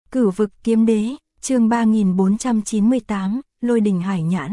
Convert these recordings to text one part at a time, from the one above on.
Cửu vực kiếm đế, chương 3498, Lôi đình hải nhãn.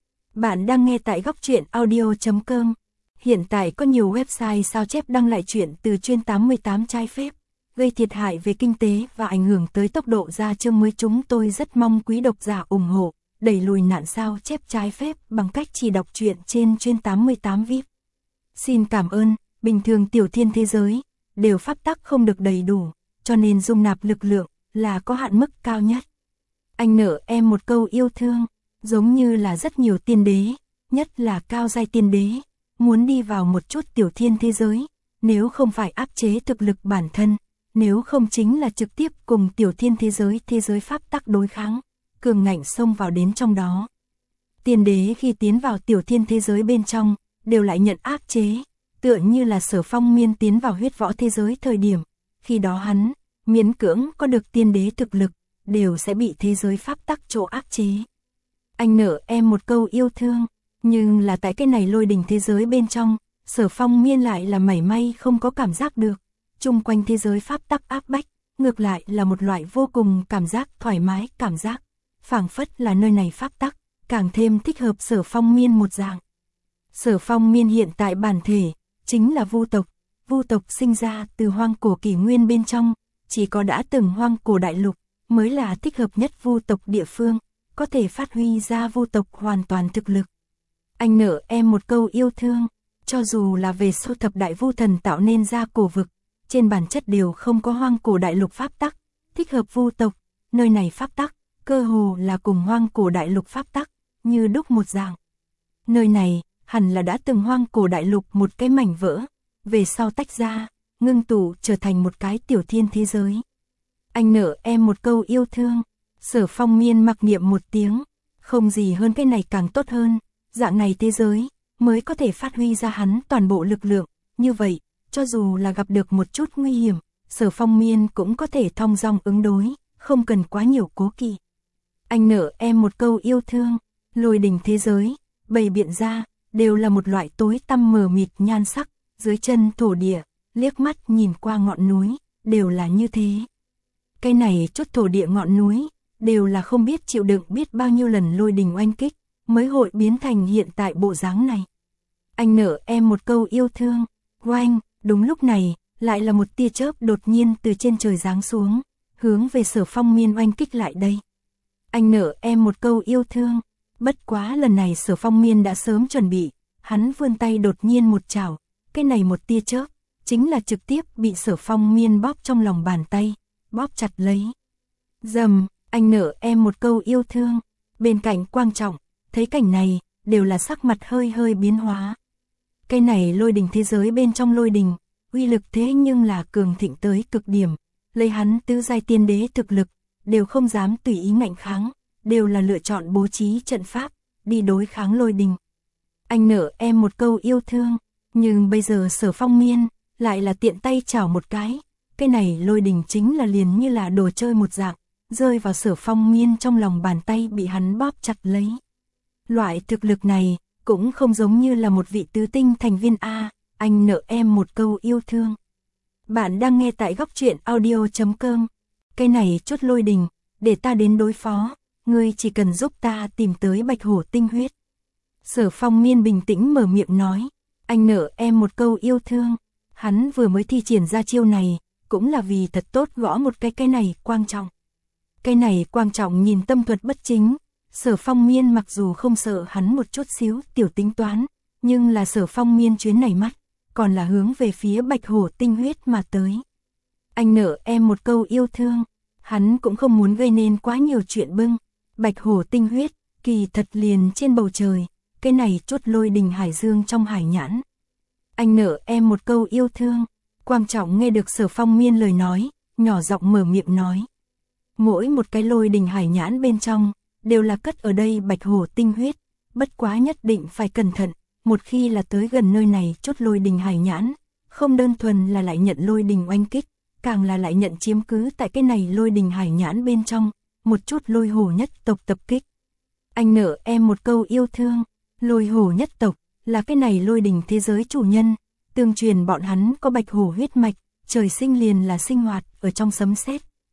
Bạn đang nghe tại góc truyện audio.com. Hiện tại có nhiều website sao chép đăng lại truyện từ chuyên 88 trái phép, gây thiệt hại về kinh tế và ảnh hưởng tới tốc độ ra chương mới. Chúng tôi rất mong quý độc giả ủng hộ, đẩy lùi nạn sao chép trái phép bằng cách chỉ đọc truyện trên chuyên 88 VIP. Xin cảm ơn. Bình thường tiểu thiên thế giới đều pháp tắc không được đầy đủ, cho nên dung nạp lực lượng là có hạn mức cao nhất. Anh nợ em một câu yêu thương, giống như là rất nhiều tiên đế, nhất là cao giai tiên đế, muốn đi vào một chút tiểu thiên thế giới, nếu không phải áp chế thực lực bản thân, nếu không chính là trực tiếp cùng tiểu thiên thế giới pháp tắc đối kháng, cường ngạnh xông vào đến trong đó. Tiên đế khi tiến vào tiểu thiên thế giới bên trong, đều lại nhận áp chế, tựa như là Sở Phong Miên tiến vào huyết võ thế giới thời điểm, khi đó hắn miễn cưỡng có được tiên đế thực lực, đều sẽ bị thế giới pháp tắc chỗ áp chế. Anh nợ em một câu yêu thương, nhưng là tại cái này lôi đình thế giới bên trong, Sở Phong Miên lại là mảy may không có cảm giác được, chung quanh thế giới pháp tắc áp bách, ngược lại là một loại vô cùng cảm giác thoải mái, cảm giác phảng phất là nơi này pháp tắc càng thêm thích hợp Sở Phong Miên một dạng. Sở Phong Miên hiện tại bản thể chính là Vu tộc sinh ra từ hoang cổ kỷ nguyên bên trong, chỉ có đã từng hoang cổ đại lục mới là thích hợp nhất Vu tộc địa phương, có thể phát huy ra Vu tộc hoàn toàn thực lực. Anh nợ em một câu yêu thương, cho dù là về số thập đại vu thần tạo nên ra cổ vực, trên bản chất đều không có hoang cổ đại lục pháp tắc, thích hợp Vu tộc, nơi này pháp tắc, cơ hồ là cùng hoang cổ đại lục pháp tắc, như đúc một dạng. Nơi này, hẳn là đã từng hoang cổ đại lục một cái mảnh vỡ, về sau tách ra, ngưng tụ trở thành một cái tiểu thiên thế giới. Anh nợ em một câu yêu thương, Sở Phong Miên mặc niệm một tiếng, không gì hơn cái này càng tốt hơn, dạng này thế giới, mới có thể phát huy ra hắn toàn bộ lực lượng, như vậy, cho dù là gặp được một chút nguy hiểm, Sở Phong Miên cũng có thể thong dong ứng đối, không cần quá nhiều cố kỵ. Anh nợ em một câu yêu thương, lôi đình thế giới, bày biện ra, đều là một loại tối tăm mờ mịt nhan sắc, dưới chân thổ địa, liếc mắt nhìn qua ngọn núi, đều là như thế. Cái này chút thổ địa ngọn núi, đều là không biết chịu đựng biết bao nhiêu lần lôi đình oanh kích, mới hội biến thành hiện tại bộ dáng này. Anh nợ em một câu yêu thương, oanh, đúng lúc này, lại là một tia chớp đột nhiên từ trên trời giáng xuống, hướng về Sở Phong Miên oanh kích lại đây. Anh nợ em một câu yêu thương, bất quá lần này Sở Phong Miên đã sớm chuẩn bị, hắn vươn tay đột nhiên một chảo, cái này một tia chớp, chính là trực tiếp bị Sở Phong Miên bóp trong lòng bàn tay, bóp chặt lấy. Dầm, anh nợ em một câu yêu thương, bên cạnh Quang Trọng, thấy cảnh này, đều là sắc mặt hơi biến hóa. Cái này lôi đình thế giới bên trong lôi đình, uy lực thế nhưng là cường thịnh tới cực điểm, lấy hắn tứ giai tiên đế thực lực, đều không dám tùy ý ngạnh kháng, đều là lựa chọn bố trí trận pháp, đi đối kháng lôi đình. Anh nợ em một câu yêu thương, nhưng bây giờ Sở Phong Miên, lại là tiện tay chảo một cái này lôi đình chính là liền như là đồ chơi một dạng, rơi vào Sở Phong Miên trong lòng bàn tay bị hắn bóp chặt lấy. Loại thực lực này, cũng không giống như là một vị tứ tinh thành viên A, anh nợ em một câu yêu thương. Bạn đang nghe tại góc truyện audio.com. Cái này chút lôi đình, để ta đến đối phó, ngươi chỉ cần giúp ta tìm tới bạch hổ tinh huyết. Sở Phong Miên bình tĩnh mở miệng nói, anh nợ em một câu yêu thương, hắn vừa mới thi triển ra chiêu này, cũng là vì thật tốt gõ một cái này Quang Trọng. Cái này Quang Trọng nhìn tâm thuật bất chính, Sở Phong Miên mặc dù không sợ hắn một chút xíu tiểu tính toán, nhưng là Sở Phong Miên chuyến này mắt, còn là hướng về phía bạch hổ tinh huyết mà tới. Anh nợ em một câu yêu thương, hắn cũng không muốn gây nên quá nhiều chuyện bưng, bạch hổ tinh huyết, kỳ thật liền trên bầu trời, cái này chút lôi đình hải dương trong hải nhãn. Anh nợ em một câu yêu thương, Quang Trọng nghe được Sở Phong Miên lời nói, nhỏ giọng mở miệng nói. Mỗi một cái lôi đình hải nhãn bên trong, đều là cất ở đây bạch hổ tinh huyết, bất quá nhất định phải cẩn thận, một khi là tới gần nơi này chút lôi đình hải nhãn, không đơn thuần là lại nhận lôi đình oanh kích, càng là lại nhận chiếm cứ tại cái này lôi đình hải nhãn bên trong, một chút lôi hổ nhất tộc tập kích. Anh nợ em một câu yêu thương, lôi hổ nhất tộc, là cái này lôi đình thế giới chủ nhân, tương truyền bọn hắn có bạch hổ huyết mạch, trời sinh liền là sinh hoạt ở trong sấm sét,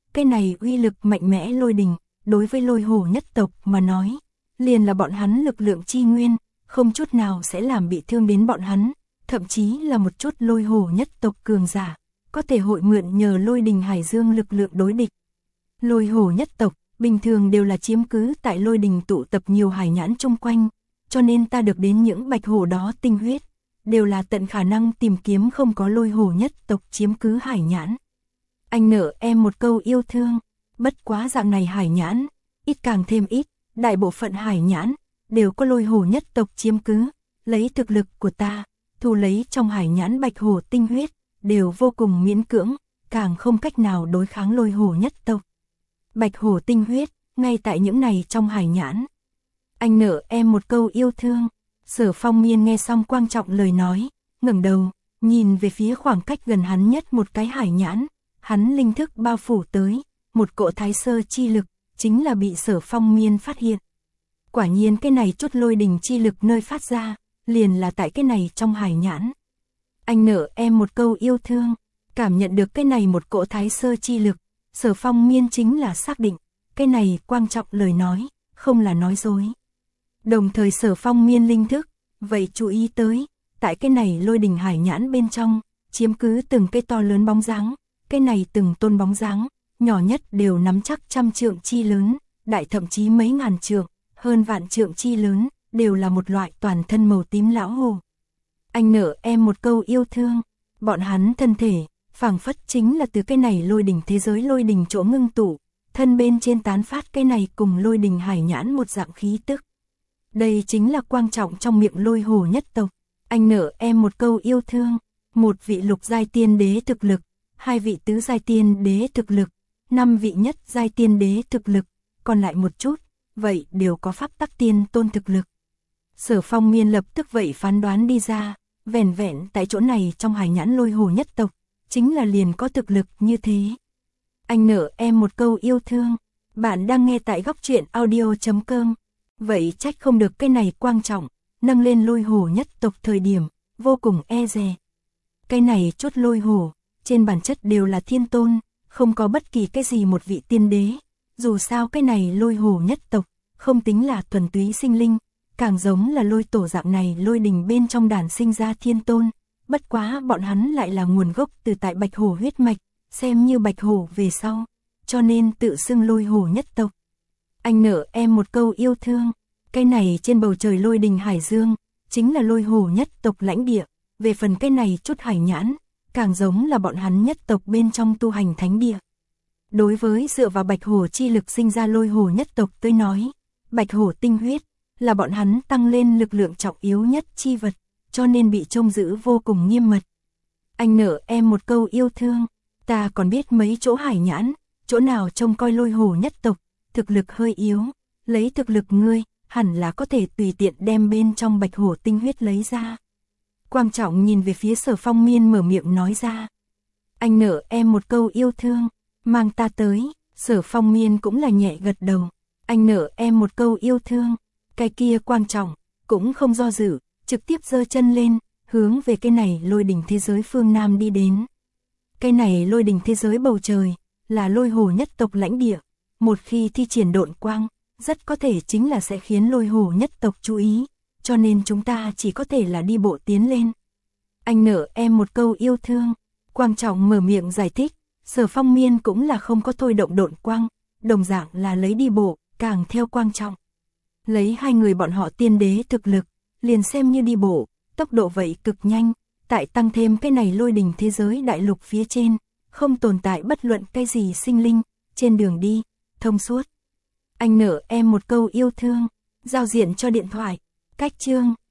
cái này uy lực mạnh mẽ lôi đình, đối với lôi hổ nhất tộc mà nói, liền là bọn hắn lực lượng chi nguyên, không chút nào sẽ làm bị thương đến bọn hắn, thậm chí là một chút lôi hổ nhất tộc cường giả, có thể hội mượn nhờ lôi đình hải dương lực lượng đối địch. Lôi hổ nhất tộc, bình thường đều là chiếm cứ tại lôi đình tụ tập nhiều hải nhãn chung quanh, cho nên ta được đến những bạch hổ đó tinh huyết, đều là tận khả năng tìm kiếm không có lôi hổ nhất tộc chiếm cứ hải nhãn. Anh nợ em một câu yêu thương, bất quá dạng này hải nhãn, ít càng thêm ít, đại bộ phận hải nhãn, đều có lôi hổ nhất tộc chiếm cứ, lấy thực lực của ta, thu lấy trong hải nhãn bạch hổ tinh huyết, đều vô cùng miễn cưỡng, càng không cách nào đối kháng lôi hổ nhất tộc. Bạch hổ tinh huyết, ngay tại những này trong hải nhãn. Anh nợ em một câu yêu thương. Sở Phong Miên nghe xong Quang Trọng lời nói, ngẩng đầu, nhìn về phía khoảng cách gần hắn nhất một cái hải nhãn, hắn linh thức bao phủ tới, một cỗ thái sơ chi lực, chính là bị Sở Phong Miên phát hiện. Quả nhiên cái này chút lôi đình chi lực nơi phát ra, liền là tại cái này trong hải nhãn. Anh nợ em một câu yêu thương, cảm nhận được cái này một cỗ thái sơ chi lực, Sở Phong Miên chính là xác định, cái này Quang Trọng lời nói, không là nói dối. Đồng thời Sở Phong Miên linh thức, vậy chú ý tới, tại cái này lôi đình hải nhãn bên trong, chiếm cứ từng cây to lớn bóng dáng, cái này từng tôn bóng dáng, nhỏ nhất đều nắm chắc trăm trượng chi lớn, đại thậm chí mấy ngàn trượng, hơn vạn trượng chi lớn, đều là một loại toàn thân màu tím lão hồ. Anh nợ em một câu yêu thương, bọn hắn thân thể, phảng phất chính là từ cái này lôi đình thế giới lôi đình chỗ ngưng tụ, thân bên trên tán phát cái này cùng lôi đình hải nhãn một dạng khí tức. Đây chính là Quang Trọng trong miệng lôi hổ nhất tộc. Anh nợ em một câu yêu thương, một vị lục giai tiên đế thực lực, hai vị tứ giai tiên đế thực lực, 5 vị nhất giai tiên đế thực lực, còn lại một chút, vậy đều có pháp tắc tiên tôn thực lực. Sở Phong Miên lập tức vậy phán đoán đi ra, vẻn vẹn tại chỗ này trong hải nhãn lôi hổ nhất tộc, chính là liền có thực lực như thế. Anh nợ em một câu yêu thương, bạn đang nghe tại góc truyện audio.com. Vậy trách không được cái này Quang Trọng, nâng lên lôi hổ nhất tộc thời điểm, vô cùng e dè. Cái này chút lôi hổ, trên bản chất đều là thiên tôn, không có bất kỳ cái gì một vị tiên đế. Dù sao cái này lôi hổ nhất tộc, không tính là thuần túy sinh linh, càng giống là lôi tổ dạng này lôi đình bên trong đàn sinh ra thiên tôn. Bất quá bọn hắn lại là nguồn gốc từ tại bạch hổ huyết mạch, xem như bạch hổ về sau, cho nên tự xưng lôi hổ nhất tộc. Anh nợ em một câu yêu thương, cái này trên bầu trời lôi đình hải dương, chính là lôi hổ nhất tộc lãnh địa, về phần cái này chút hải nhãn, càng giống là bọn hắn nhất tộc bên trong tu hành thánh địa. Đối với dựa vào bạch hổ chi lực sinh ra lôi hổ nhất tộc tôi nói, bạch hổ tinh huyết, là bọn hắn tăng lên lực lượng trọng yếu nhất chi vật, cho nên bị trông giữ vô cùng nghiêm mật. Anh nợ em một câu yêu thương, ta còn biết mấy chỗ hải nhãn, chỗ nào trông coi lôi hổ nhất tộc, thực lực hơi yếu, lấy thực lực ngươi, hẳn là có thể tùy tiện đem bên trong bạch hổ tinh huyết lấy ra. Quang Trọng nhìn về phía Sở Phong Miên mở miệng nói ra. Anh nợ em một câu yêu thương, mang ta tới. Sở Phong Miên cũng là nhẹ gật đầu. Anh nợ em một câu yêu thương. Cái kia Quang Trọng, cũng không do dự, trực tiếp giơ chân lên, hướng về cái này lôi đỉnh thế giới phương Nam đi đến. Cái này lôi đỉnh thế giới bầu trời, là lôi hổ nhất tộc lãnh địa. Một khi thi triển độn quang, rất có thể chính là sẽ khiến lôi hổ nhất tộc chú ý, cho nên chúng ta chỉ có thể là đi bộ tiến lên. Anh nợ em một câu yêu thương, Quang Trọng mở miệng giải thích, Sở Phong Miên cũng là không có thôi động độn quang, đồng dạng là lấy đi bộ, càng theo Quang Trọng. Lấy hai người bọn họ tiên đế thực lực, liền xem như đi bộ, tốc độ vậy cực nhanh, tại tăng thêm cái này lôi đình thế giới đại lục phía trên, không tồn tại bất luận cái gì sinh linh, trên đường đi, thông suốt. Anh nợ em một câu yêu thương, giao diện cho điện thoại, cách chương.